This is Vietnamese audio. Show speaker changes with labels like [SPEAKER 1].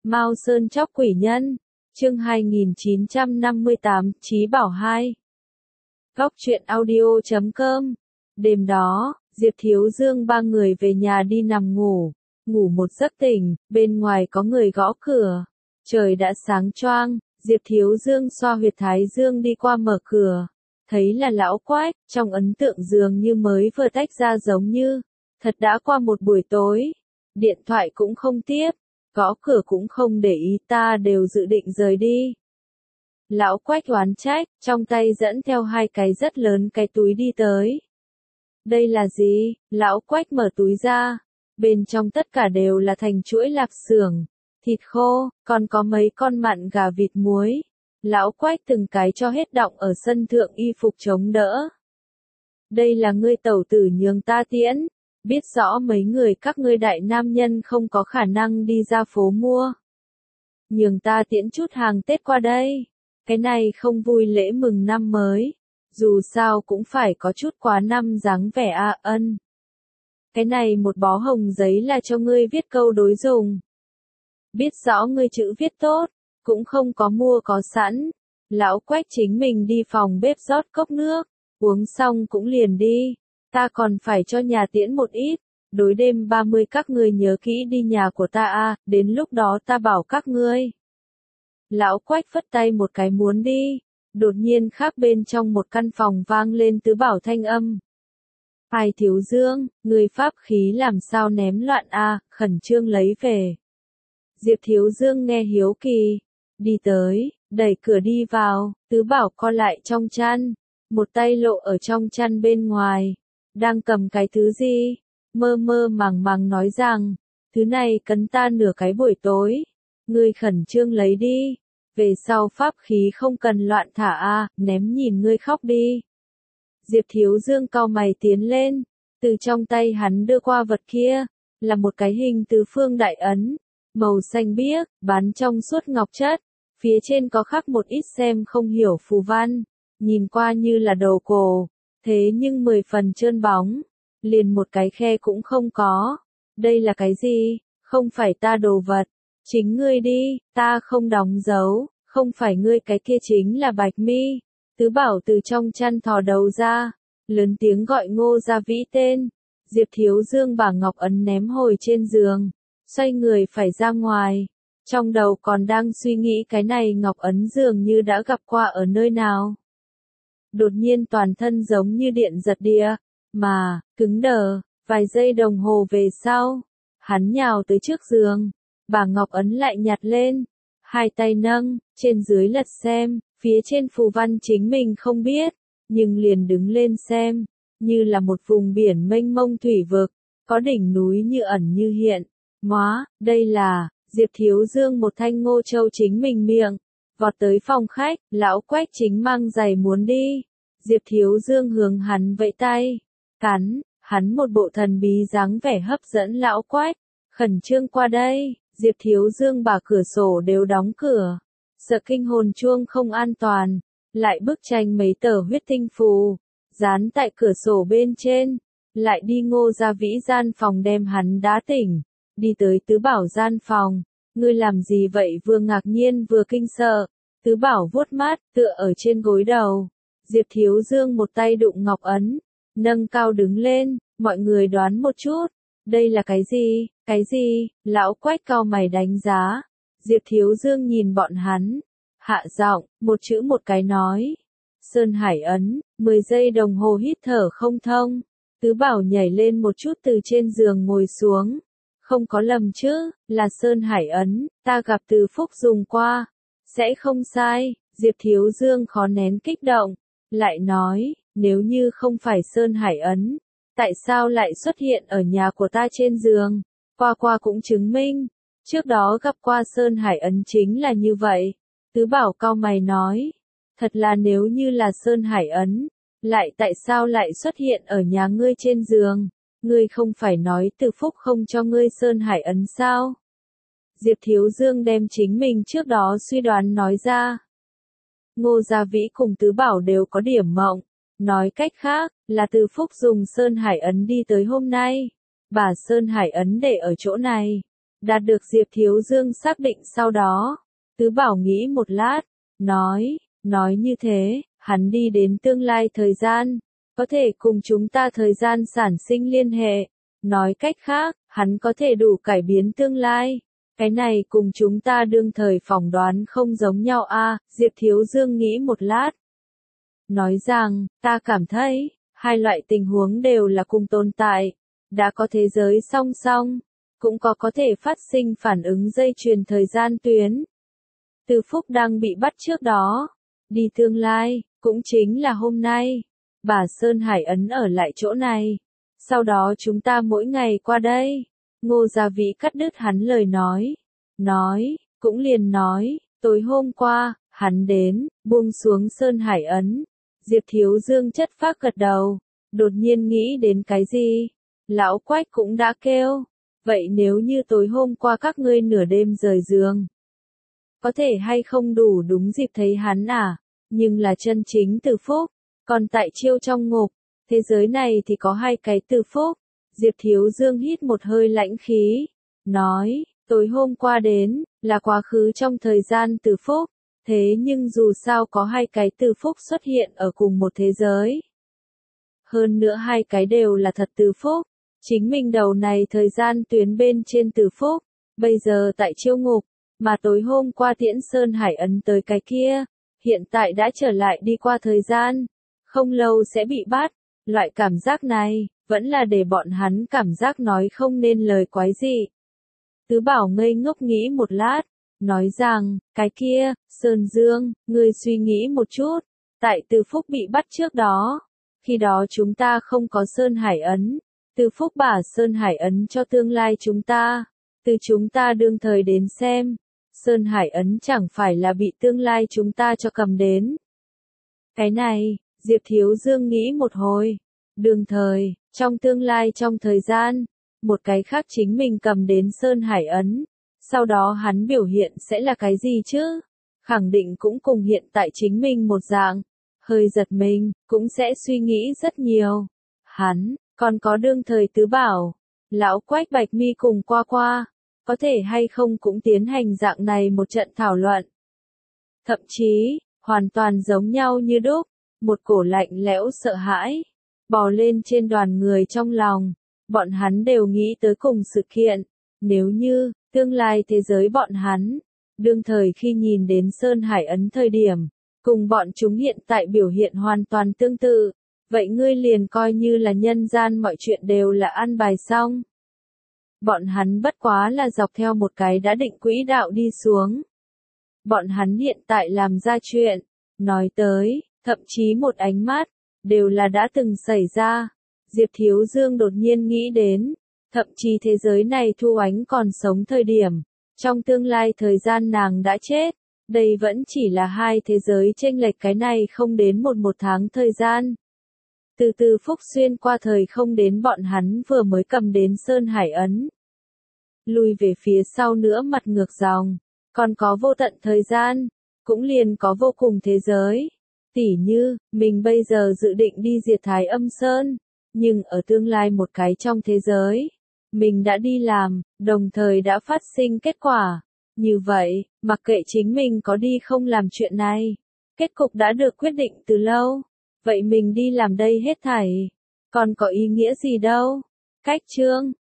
[SPEAKER 1] Mao Sơn Chóc Quỷ Nhân, chương 2958, Chí Bảo 2. Góc truyện audio.com. Đêm đó, Diệp Thiếu Dương ba người về nhà đi nằm ngủ một giấc tỉnh, bên ngoài có người gõ cửa. Trời đã sáng choang, Diệp Thiếu Dương xoa huyệt thái dương đi qua mở cửa. Thấy là lão Quách, trong ấn tượng dường như mới vừa tách ra giống như, thật đã qua một buổi tối. Điện thoại cũng không tiếp, gõ cửa cũng không để ý, ta đều dự định rời đi. Lão Quách oán trách, trong tay dẫn theo hai cái rất lớn cái túi đi tới. Đây là gì? Lão Quách mở túi ra. Bên trong tất cả đều là thành chuỗi lạp xưởng, thịt khô, còn có mấy con mặn gà vịt muối. Lão Quách từng cái cho hết đọng ở sân thượng y phục chống đỡ. Đây là ngươi tẩu tử nhường ta tiễn. Biết rõ mấy người các ngươi đại nam nhân không có khả năng đi ra phố mua. Nhường ta tiễn chút hàng Tết qua đây. Cái này không vui lễ mừng năm mới. Dù sao cũng phải có chút quá năm dáng vẻ ân. Cái này một bó hồng giấy là cho ngươi viết câu đối dùng. Biết rõ ngươi chữ viết tốt, cũng không có mua có sẵn. Lão Quách chính mình đi phòng bếp rót cốc nước, uống xong cũng liền đi. Ta còn phải cho nhà tiễn một ít, đối đêm 30 các ngươi nhớ kỹ đi nhà của ta đến lúc đó ta bảo các ngươi. Lão Quách phất tay một cái muốn đi, đột nhiên khác bên trong một căn phòng vang lên Tứ Bảo thanh âm. Ai Thiếu Dương, người pháp khí làm sao ném loạn khẩn trương lấy về. Diệp Thiếu Dương nghe hiếu kỳ, đi tới, đẩy cửa đi vào, Tứ Bảo co lại trong chăn, một tay lộ ở trong chăn bên ngoài. Đang cầm cái thứ gì? Mơ mơ màng màng nói rằng, thứ này cấn ta nửa cái buổi tối. Ngươi khẩn trương lấy đi. Về sau pháp khí không cần loạn thả ném nhìn ngươi khóc đi. Diệp Thiếu Dương cau mày tiến lên. Từ trong tay hắn đưa qua vật kia, là một cái hình tứ phương đại ấn. Màu xanh biếc, bán trong suốt ngọc chất. Phía trên có khắc một ít xem không hiểu phù văn. Nhìn qua như là đầu cổ. Thế nhưng 10 phần trơn bóng, liền một cái khe cũng không có. Đây là cái gì? Không phải ta đồ vật. Chính ngươi đi, ta không đóng dấu, không phải ngươi cái kia chính là Bạch Mi. Tứ Bảo từ trong chăn thò đầu ra, lớn tiếng gọi Ngô Gia Vĩ tên. Diệp Thiếu Dương bà ngọc ấn ném hồi trên giường, xoay người phải ra ngoài. Trong đầu còn đang suy nghĩ cái này ngọc ấn dường như đã gặp qua ở nơi nào. Đột nhiên toàn thân giống như điện giật đĩa, mà, cứng đờ, vài giây đồng hồ về sau, hắn nhào tới trước giường, bà ngọc ấn lại nhặt lên, hai tay nâng, trên dưới lật xem, phía trên phù văn chính mình không biết, nhưng liền đứng lên xem, như là một vùng biển mênh mông thủy vực, có đỉnh núi như ẩn như hiện, đây là, Diệp Thiếu Dương một thanh ngô châu chính mình miệng. Vọt tới phòng khách, lão Quách chính mang giày muốn đi. Diệp Thiếu Dương hướng hắn vẫy tay. Cắn, hắn một bộ thần bí dáng vẻ hấp dẫn lão Quách. Khẩn trương qua đây, Diệp Thiếu Dương bà cửa sổ đều đóng cửa. Sợ kinh hồn chuông không an toàn. Lại bức tranh mấy tờ huyết tinh phù. Dán tại cửa sổ bên trên. Lại đi Ngô Gia Vĩ gian phòng đem hắn đá tỉnh. Đi tới Tứ Bảo gian phòng. Ngươi làm gì vậy? Vừa ngạc nhiên vừa kinh sợ. Tứ Bảo vuốt mắt, tựa ở trên gối đầu. Diệp Thiếu Dương một tay đụng ngọc ấn, nâng cao đứng lên, mọi người đoán một chút. Đây là cái gì? Cái gì? Lão Quách cau mày đánh giá. Diệp Thiếu Dương nhìn bọn hắn. Hạ giọng, một chữ một cái nói. Sơn Hải ấn, 10 giây đồng hồ hít thở không thông. Tứ Bảo nhảy lên một chút từ trên giường ngồi xuống. Không có lầm chứ, là Sơn Hải ấn, ta gặp Từ Phúc dùng qua. Sẽ không sai, Diệp Thiếu Dương khó nén kích động. Lại nói, nếu như không phải Sơn Hải ấn, tại sao lại xuất hiện ở nhà của ta trên giường? Qua cũng chứng minh, trước đó gặp qua Sơn Hải ấn chính là như vậy. Tứ Bảo cau mày nói, thật là nếu như là Sơn Hải ấn, lại tại sao lại xuất hiện ở nhà ngươi trên giường? Ngươi không phải nói Từ Phúc không cho ngươi Sơn Hải ấn sao? Diệp Thiếu Dương đem chính mình trước đó suy đoán nói ra. Ngô Gia Vĩ cùng Tứ Bảo đều có điểm mộng. Nói cách khác, là Từ Phúc dùng Sơn Hải ấn đi tới hôm nay. Bà Sơn Hải ấn để ở chỗ này. Đạt được Diệp Thiếu Dương xác định sau đó, Tứ Bảo nghĩ một lát, nói như thế, hắn đi đến tương lai thời gian, có thể cùng chúng ta thời gian sản sinh liên hệ. Nói cách khác, hắn có thể đủ cải biến tương lai. Cái này cùng chúng ta đương thời phỏng đoán không giống nhau a. Diệp Thiếu Dương nghĩ một lát. Nói rằng, ta cảm thấy, hai loại tình huống đều là cùng tồn tại. Đã có thế giới song song, cũng có thể phát sinh phản ứng dây chuyền thời gian tuyến. Từ Phúc đang bị bắt trước đó, đi tương lai, cũng chính là hôm nay. Bà Sơn Hải Ấn ở lại chỗ này. Sau đó chúng ta mỗi ngày qua đây. Ngô Gia Vĩ cắt đứt hắn lời nói, cũng liền nói, tối hôm qua, hắn đến, buông xuống Sơn Hải Ấn. Diệp Thiếu Dương chất phác gật đầu, đột nhiên nghĩ đến cái gì? Lão Quách cũng đã kêu, vậy nếu như tối hôm qua các ngươi nửa đêm rời giường, có thể hay không đủ đúng dịp thấy hắn à? Nhưng là chân chính Từ Phúc, còn tại Chiêu trong ngục, thế giới này thì có hai cái Từ Phúc. Diệp Thiếu Dương hít một hơi lãnh khí, nói, tối hôm qua đến, là quá khứ trong thời gian Từ Phúc, thế nhưng dù sao có hai cái Từ Phúc xuất hiện ở cùng một thế giới. Hơn nữa hai cái đều là thật Từ Phúc, chính mình đầu này thời gian tuyến bên trên Từ Phúc, bây giờ tại Chiêu ngục, mà tối hôm qua Tiễn Sơn Hải Ấn tới cái kia, hiện tại đã trở lại đi qua thời gian, không lâu sẽ bị bắt. Loại cảm giác này, vẫn là để bọn hắn cảm giác nói không nên lời quái dị. Tứ Bảo ngây ngốc nghĩ một lát, nói rằng, cái kia, Sơn Dương, ngươi suy nghĩ một chút, tại Từ Phúc bị bắt trước đó, khi đó chúng ta không có Sơn Hải Ấn, Từ Phúc bả Sơn Hải Ấn cho tương lai chúng ta, từ chúng ta đương thời đến xem, Sơn Hải Ấn chẳng phải là bị tương lai chúng ta cho cầm đến. Cái này, Diệp Thiếu Dương nghĩ một hồi, đương thời, trong tương lai trong thời gian, một cái khác chính mình cầm đến Sơn Hải Ấn, sau đó hắn biểu hiện sẽ là cái gì chứ? Khẳng định cũng cùng hiện tại chính mình một dạng, hơi giật mình, cũng sẽ suy nghĩ rất nhiều. Hắn, còn có đương thời Tứ Bảo, Lão Quách Bạch Mi cùng qua, có thể hay không cũng tiến hành dạng này một trận thảo luận. Thậm chí, hoàn toàn giống nhau như đúc, một cổ lạnh lẽo sợ hãi bò lên trên đoàn người trong lòng, bọn hắn đều nghĩ tới cùng sự kiện, nếu như, tương lai thế giới bọn hắn, đương thời khi nhìn đến Sơn Hải Ấn thời điểm, cùng bọn chúng hiện tại biểu hiện hoàn toàn tương tự, vậy ngươi liền coi như là nhân gian mọi chuyện đều là an bài xong. Bọn hắn bất quá là dọc theo một cái đã định quỹ đạo đi xuống. Bọn hắn hiện tại làm ra chuyện, nói tới, thậm chí một ánh mắt, đều là đã từng xảy ra. Diệp Thiếu Dương đột nhiên nghĩ đến, thậm chí thế giới này Thu Ánh còn sống thời điểm, trong tương lai thời gian nàng đã chết, đây vẫn chỉ là hai thế giới chênh lệch cái này không đến một tháng thời gian. Từ từ Phúc xuyên qua thời không đến bọn hắn vừa mới cầm đến Sơn Hải Ấn. Lùi về phía sau nữa mặt ngược dòng, còn có vô tận thời gian, cũng liền có vô cùng thế giới. Tỉ như, mình bây giờ dự định đi diệt Thái Âm Sơn, nhưng ở tương lai một cái trong thế giới, mình đã đi làm, đồng thời đã phát sinh kết quả. Như vậy, mặc kệ chính mình có đi không làm chuyện này, kết cục đã được quyết định từ lâu. Vậy mình đi làm đây hết thảy, còn có ý nghĩa gì đâu? Cách chương